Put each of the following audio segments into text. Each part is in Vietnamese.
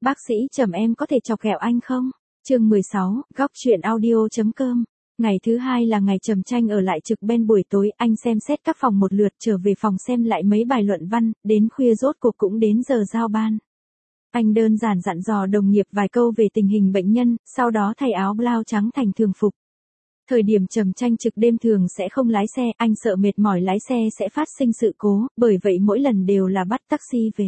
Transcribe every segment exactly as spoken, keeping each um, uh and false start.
Bác sĩ Trầm em có thể chọc ghẹo anh không? Chương mười sáu, góc truyện audio.com. Ngày thứ hai là ngày Trầm Tranh ở lại trực bên buổi tối, anh xem xét các phòng một lượt trở về phòng xem lại mấy bài luận văn, đến khuya rốt cuộc cũng đến giờ giao ban. Anh đơn giản dặn dò đồng nghiệp vài câu về tình hình bệnh nhân, sau đó thay áo blau trắng thành thường phục. Thời điểm Trầm Tranh trực đêm thường sẽ không lái xe, anh sợ mệt mỏi lái xe sẽ phát sinh sự cố, bởi vậy mỗi lần đều là bắt taxi về.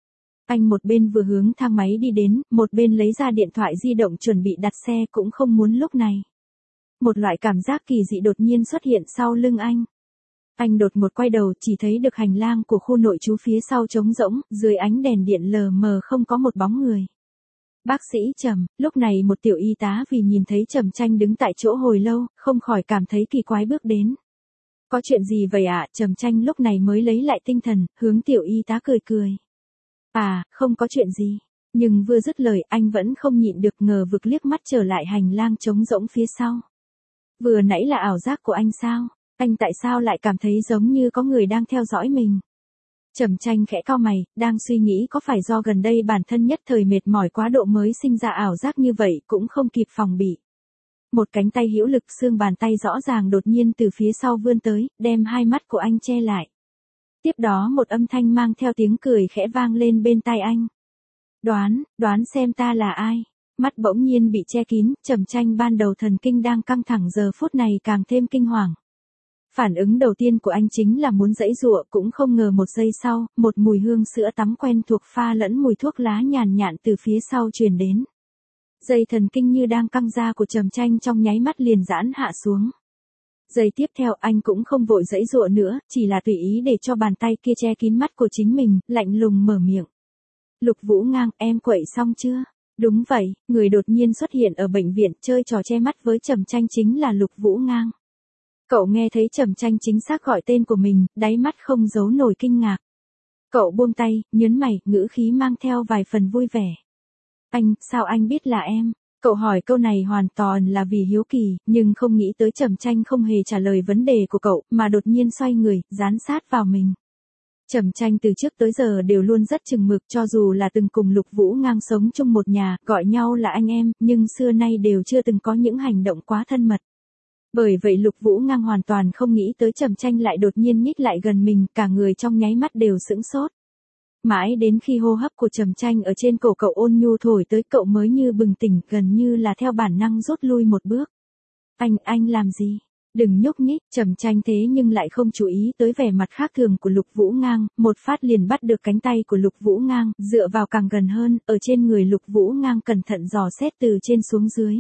Anh một bên vừa hướng thang máy đi đến, một bên lấy ra điện thoại di động chuẩn bị đặt xe cũng không muốn lúc này. Một loại cảm giác kỳ dị đột nhiên xuất hiện sau lưng anh. Anh đột một quay đầu chỉ thấy được hành lang của khu nội trú phía sau trống rỗng, dưới ánh đèn điện lờ mờ không có một bóng người. Bác sĩ Trầm, lúc này một tiểu y tá vì nhìn thấy Trầm Tranh đứng tại chỗ hồi lâu, không khỏi cảm thấy kỳ quái bước đến. Có chuyện gì vậy ạ? À? Trầm Tranh lúc này mới lấy lại tinh thần, hướng tiểu y tá cười cười. À, không có chuyện gì. Nhưng vừa dứt lời anh vẫn không nhịn được ngờ vực liếc mắt trở lại hành lang trống rỗng phía sau. Vừa nãy là ảo giác của anh sao? Anh tại sao lại cảm thấy giống như có người đang theo dõi mình? Trầm Tranh khẽ cau mày, đang suy nghĩ có phải do gần đây bản thân nhất thời mệt mỏi quá độ mới sinh ra ảo giác như vậy cũng không kịp phòng bị. Một cánh tay hữu lực xương bàn tay rõ ràng đột nhiên từ phía sau vươn tới, đem hai mắt của anh che lại. Tiếp đó một âm thanh mang theo tiếng cười khẽ vang lên bên tai anh. Đoán, đoán xem ta là ai? Mắt bỗng nhiên bị che kín, Trầm Tranh ban đầu thần kinh đang căng thẳng giờ phút này càng thêm kinh hoàng. Phản ứng đầu tiên của anh chính là muốn giãy giụa, cũng không ngờ một giây sau, một mùi hương sữa tắm quen thuộc pha lẫn mùi thuốc lá nhàn nhạt từ phía sau truyền đến. Dây thần kinh như đang căng ra của Trầm Tranh trong nháy mắt liền giãn hạ xuống. Giây tiếp theo anh cũng không vội giãy giụa nữa, chỉ là tùy ý để cho bàn tay kia che kín mắt của chính mình, lạnh lùng mở miệng. Lục Vũ Ngang, em quậy xong chưa? Đúng vậy, người đột nhiên xuất hiện ở bệnh viện chơi trò che mắt với Trầm Tranh chính là Lục Vũ Ngang. Cậu nghe thấy Trầm Tranh chính xác gọi tên của mình, đáy mắt không giấu nổi kinh ngạc. Cậu buông tay, nhớn mày, ngữ khí mang theo vài phần vui vẻ. Anh, sao anh biết là em? Cậu hỏi câu này hoàn toàn là vì hiếu kỳ, nhưng không nghĩ tới Trầm Tranh không hề trả lời vấn đề của cậu, mà đột nhiên xoay người, dán sát vào mình. Trầm Tranh từ trước tới giờ đều luôn rất chừng mực, cho dù là từng cùng Lục Vũ Ngang sống chung một nhà, gọi nhau là anh em, nhưng xưa nay đều chưa từng có những hành động quá thân mật. Bởi vậy Lục Vũ Ngang hoàn toàn không nghĩ tới Trầm Tranh lại đột nhiên nhích lại gần mình, cả người trong nháy mắt đều sững sốt. Mãi đến khi hô hấp của Trầm Tranh ở trên cổ cậu ôn nhu thổi tới cậu mới như bừng tỉnh, gần như là theo bản năng rút lui một bước. Anh, anh làm gì? Đừng nhúc nhích, Trầm Tranh thế nhưng lại không chú ý tới vẻ mặt khác thường của Lục Vũ Ngang, một phát liền bắt được cánh tay của Lục Vũ Ngang, dựa vào càng gần hơn, ở trên người Lục Vũ Ngang cẩn thận dò xét từ trên xuống dưới.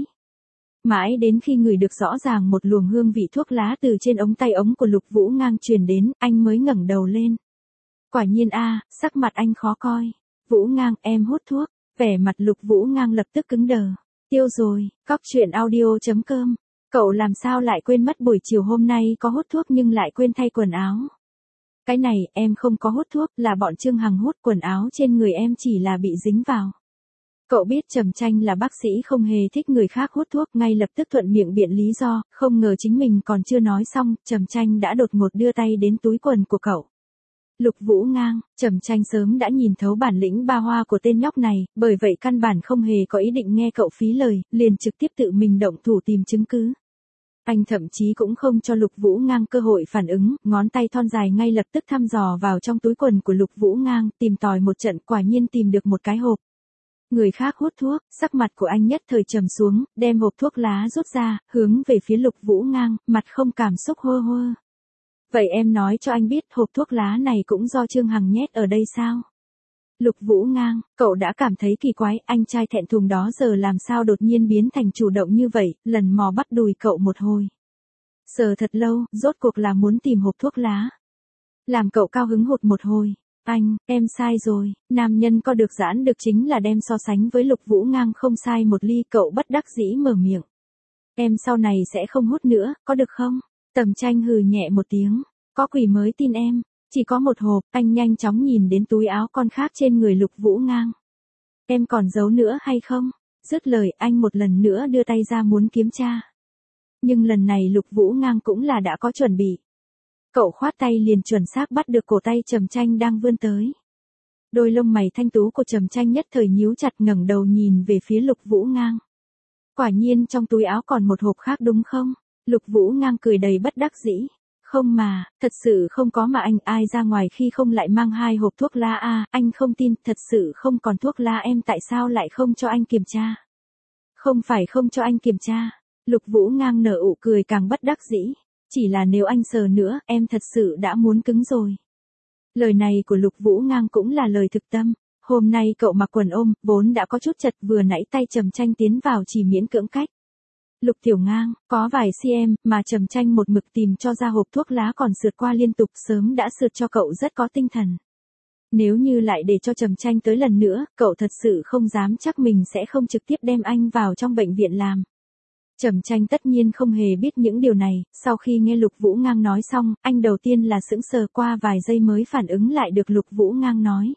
Mãi đến khi ngửi được rõ ràng một luồng hương vị thuốc lá từ trên ống tay ống của Lục Vũ Ngang truyền đến, anh mới ngẩng đầu lên. Quả nhiên a, sắc mặt anh khó coi. Vũ Ngang, em hút thuốc. Vẻ mặt Lục Vũ Ngang lập tức cứng đờ. Tiêu rồi, góc truyện audio.com. Cậu làm sao lại quên mất buổi chiều hôm nay có hút thuốc nhưng lại quên thay quần áo? Cái này, em không có hút thuốc, là bọn Trương Hằng hút, quần áo trên người em chỉ là bị dính vào. Cậu biết Trầm Tranh là bác sĩ không hề thích người khác hút thuốc, ngay lập tức thuận miệng biện lý do, không ngờ chính mình còn chưa nói xong, Trầm Tranh đã đột ngột đưa tay đến túi quần của cậu. Lục Vũ Ngang, Trầm Tranh sớm đã nhìn thấu bản lĩnh ba hoa của tên nhóc này, bởi vậy căn bản không hề có ý định nghe cậu phí lời, liền trực tiếp tự mình động thủ tìm chứng cứ. Anh thậm chí cũng không cho Lục Vũ Ngang cơ hội phản ứng, ngón tay thon dài ngay lập tức thăm dò vào trong túi quần của Lục Vũ Ngang, tìm tòi một trận, quả nhiên tìm được một cái hộp. Người khác hút thuốc, sắc mặt của anh nhất thời trầm xuống, đem hộp thuốc lá rút ra, hướng về phía Lục Vũ Ngang, mặt không cảm xúc hơ hơ. Vậy em nói cho anh biết hộp thuốc lá này cũng do Trương Hằng nhét ở đây sao? Lục Vũ Ngang, cậu đã cảm thấy kỳ quái, anh trai thẹn thùng đó giờ làm sao đột nhiên biến thành chủ động như vậy, lần mò bắt đùi cậu một hồi. Sờ thật lâu, rốt cuộc là muốn tìm hộp thuốc lá. Làm cậu cao hứng hụt một hồi. Anh, em sai rồi, nam nhân có được giãn được chính là đem so sánh với Lục Vũ Ngang không sai một ly, cậu bất đắc dĩ mở miệng. Em sau này sẽ không hút nữa, có được không? Trầm Tranh hừ nhẹ một tiếng, có quỷ mới tin em, chỉ có một hộp, anh nhanh chóng nhìn đến túi áo con khác trên người Lục Vũ Ngang. Em còn giấu nữa hay không? Dứt lời anh một lần nữa đưa tay ra muốn kiểm tra. Nhưng lần này Lục Vũ Ngang cũng là đã có chuẩn bị. Cậu khoát tay liền chuẩn xác bắt được cổ tay Trầm Tranh đang vươn tới. Đôi lông mày thanh tú của Trầm Tranh nhất thời nhíu chặt, ngẩng đầu nhìn về phía Lục Vũ Ngang. Quả nhiên trong túi áo còn một hộp khác đúng không? Lục Vũ Ngang cười đầy bất đắc dĩ. Không mà, thật sự không có mà anh, ai ra ngoài khi không lại mang hai hộp thuốc lá à, anh không tin, thật sự không còn thuốc lá, em tại sao lại không cho anh kiểm tra? Không phải không cho anh kiểm tra. Lục Vũ Ngang nở ụ cười càng bất đắc dĩ. Chỉ là nếu anh sờ nữa, em thật sự đã muốn cứng rồi. Lời này của Lục Vũ Ngang cũng là lời thực tâm. Hôm nay cậu mặc quần ôm, vốn đã có chút chật, vừa nãy tay Trầm Tranh tiến vào chỉ miễn cưỡng cách. Lục Tiểu Ngang, có vài cm mà Trầm Tranh một mực tìm cho ra hộp thuốc lá còn sượt qua liên tục, sớm đã sượt cho cậu rất có tinh thần. Nếu như lại để cho Trầm Tranh tới lần nữa, cậu thật sự không dám chắc mình sẽ không trực tiếp đem anh vào trong bệnh viện làm. Trầm Tranh tất nhiên không hề biết những điều này, sau khi nghe Lục Vũ Ngang nói xong, anh đầu tiên là sững sờ, qua vài giây mới phản ứng lại được Lục Vũ Ngang nói.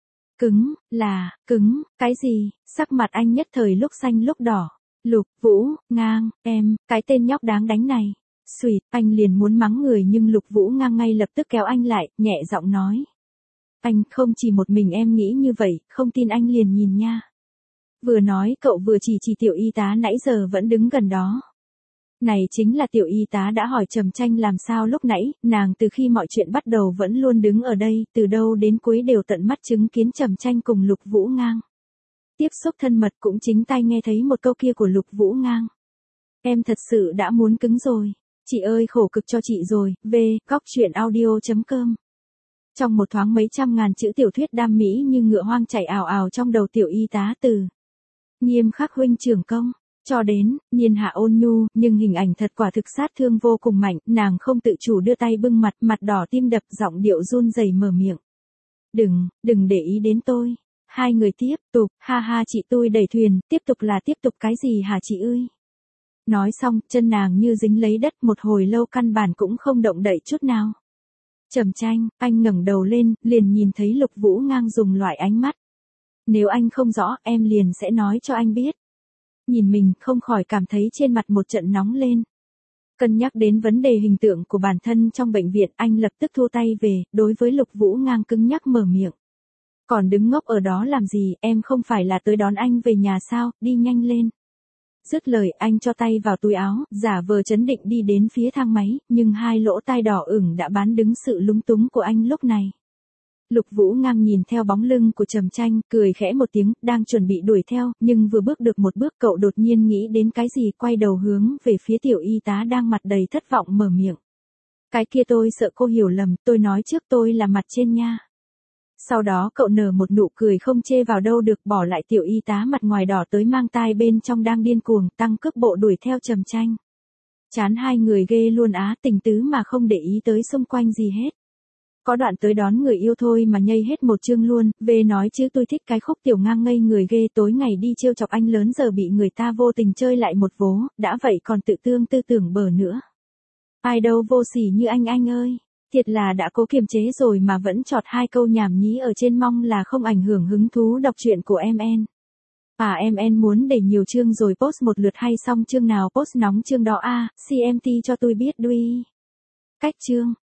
Cứng, là, cứng, cái gì, sắc mặt anh nhất thời lúc xanh lúc đỏ. Lục Vũ Ngang, em, cái tên nhóc đáng đánh này. Xùyt, anh liền muốn mắng người nhưng Lục Vũ Ngang ngay lập tức kéo anh lại, nhẹ giọng nói. Anh, không chỉ một mình em nghĩ như vậy, không tin anh liền nhìn nha. Vừa nói cậu vừa chỉ chỉ tiểu y tá nãy giờ vẫn đứng gần đó. Này chính là tiểu y tá đã hỏi Trầm Tranh làm sao lúc nãy, nàng từ khi mọi chuyện bắt đầu vẫn luôn đứng ở đây, từ đầu đến cuối đều tận mắt chứng kiến Trầm Tranh cùng Lục Vũ Ngang. Tiếp xúc thân mật, cũng chính tai nghe thấy một câu kia của Lục Vũ Ngang. Em thật sự đã muốn cứng rồi. Chị ơi khổ cực cho chị rồi, về, góc chuyện audio chấm com. Trong một thoáng mấy trăm ngàn chữ tiểu thuyết đam mỹ như ngựa hoang chảy ào ào trong đầu tiểu y tá từ nghiêm khắc huynh trưởng công, cho đến niên hạ ôn nhu, nhưng hình ảnh thật quả thực sát thương vô cùng mạnh, nàng không tự chủ đưa tay bưng mặt, mặt đỏ tim đập, giọng điệu run rẩy mở miệng. Đừng, đừng để ý đến tôi. Hai người tiếp tục, ha ha chị tôi đẩy thuyền, tiếp tục là tiếp tục cái gì hả chị ơi? Nói xong, chân nàng như dính lấy đất, một hồi lâu căn bản cũng không động đậy chút nào. Trầm Tranh, anh ngẩng đầu lên, liền nhìn thấy Lục Vũ Ngang dùng loại ánh mắt. Nếu anh không rõ, em liền sẽ nói cho anh biết. Nhìn mình, không khỏi cảm thấy trên mặt một trận nóng lên. Cân nhắc đến vấn đề hình tượng của bản thân trong bệnh viện, anh lập tức thu tay về, đối với Lục Vũ Ngang cứng nhắc mở miệng. Còn đứng ngốc ở đó làm gì, em không phải là tới đón anh về nhà sao, đi nhanh lên. Dứt lời, anh cho tay vào túi áo, giả vờ chấn định đi đến phía thang máy, nhưng hai lỗ tai đỏ ửng đã bán đứng sự lúng túng của anh lúc này. Lục Vũ Ngang nhìn theo bóng lưng của Trầm Tranh, cười khẽ một tiếng, đang chuẩn bị đuổi theo, nhưng vừa bước được một bước cậu đột nhiên nghĩ đến cái gì, quay đầu hướng về phía tiểu y tá đang mặt đầy thất vọng mở miệng. Cái kia tôi sợ cô hiểu lầm, tôi nói trước tôi là mặt trên nha. Sau đó cậu nở một nụ cười không chê vào đâu được, bỏ lại tiểu y tá mặt ngoài đỏ tới mang tai bên trong đang điên cuồng, tăng cước bộ đuổi theo Trầm Tranh. Chán hai người ghê luôn á, tình tứ mà không để ý tới xung quanh gì hết. Có đoạn tới đón người yêu thôi mà nhây hết một chương luôn, về nói chứ tôi thích cái khúc tiểu ngang ngây người ghê, tối ngày đi trêu chọc anh lớn giờ bị người ta vô tình chơi lại một vố, đã vậy còn tự tương tư tưởng bở nữa. Ai đâu vô sỉ như anh anh ơi. Thiệt là đã cố kiềm chế rồi mà vẫn chọt hai câu nhảm nhí ở trên, mong là không ảnh hưởng hứng thú đọc truyện của em en. À em en muốn để nhiều chương rồi post một lượt hay xong chương nào post nóng chương đó a, xê em tê cho tôi biết đuôi. Cách chương.